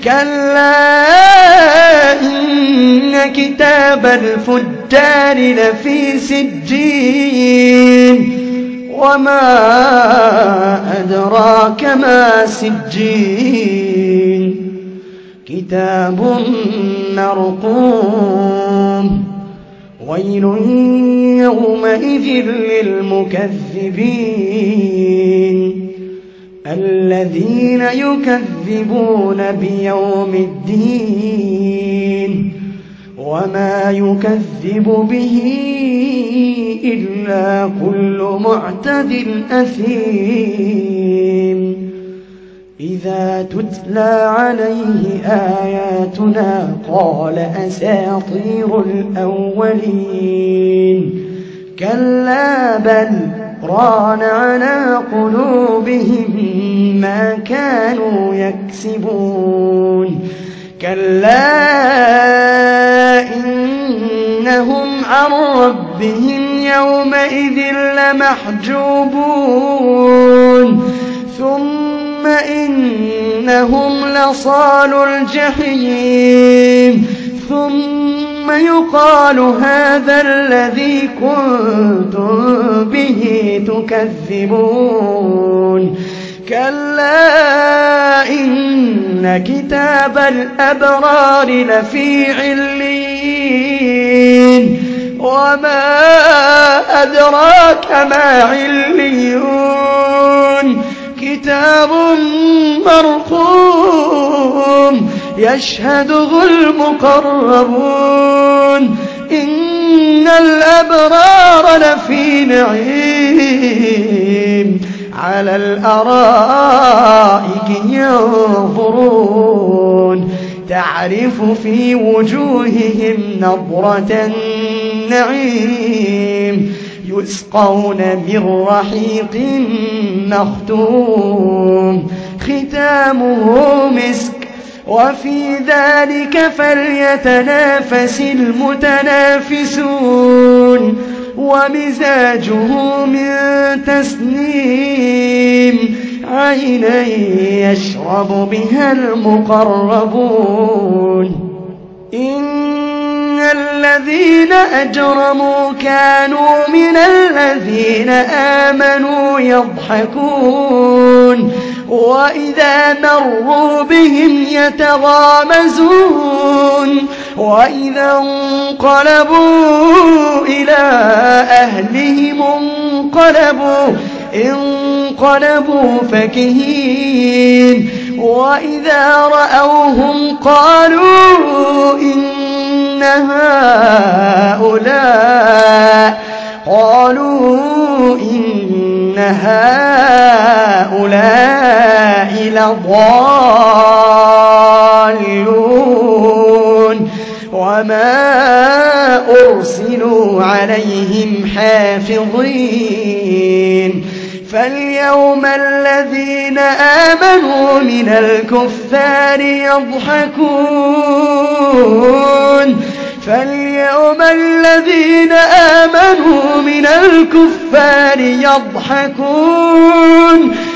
كلا إن كتاب الفجار لفي سجين وما أدراك ما سجين كتاب مرقوم ويل يومئذ للمكذبين الذين يكذبون بيوم الدين وما يكذب به إلا كل معتد أثيم إذا تتلى عليه آياتنا قال أساطير الأولين كلا بل ران على قلوبهم ما كانوا يكسبون كلا إنهم عن ربهم يومئذ لمحجوبون ثم إنهم لصالو الجحيم ثم يقال هذا الذي كنتم به تكذبون كلا إن كتاب الأبرار لفي عليين وما أدراك ما عليون كتاب مرقوم يشهده المقربون إن الأبرار لفي نعيم على الأرائك ينظرون تعرف في وجوههم نضرة النعيم يسقون من رحيق مختوم ختامه مسك وفي ذلك فليتنافس المتنافسون ومزاجه من تسنيم عينا يشرب بها المقربون إن الذين أجرموا كانوا من الذين آمنوا يضحكون وإذا مروا بهم يتغامزون وإذا انقلبوا إلى أهلهم انقلبوا فكهين وإذا رأوهم قالوا إن هؤلاء لضالون وما أرسلوا عليهم حافظين فاليوم الذين آمنوا من الكفار يضحكون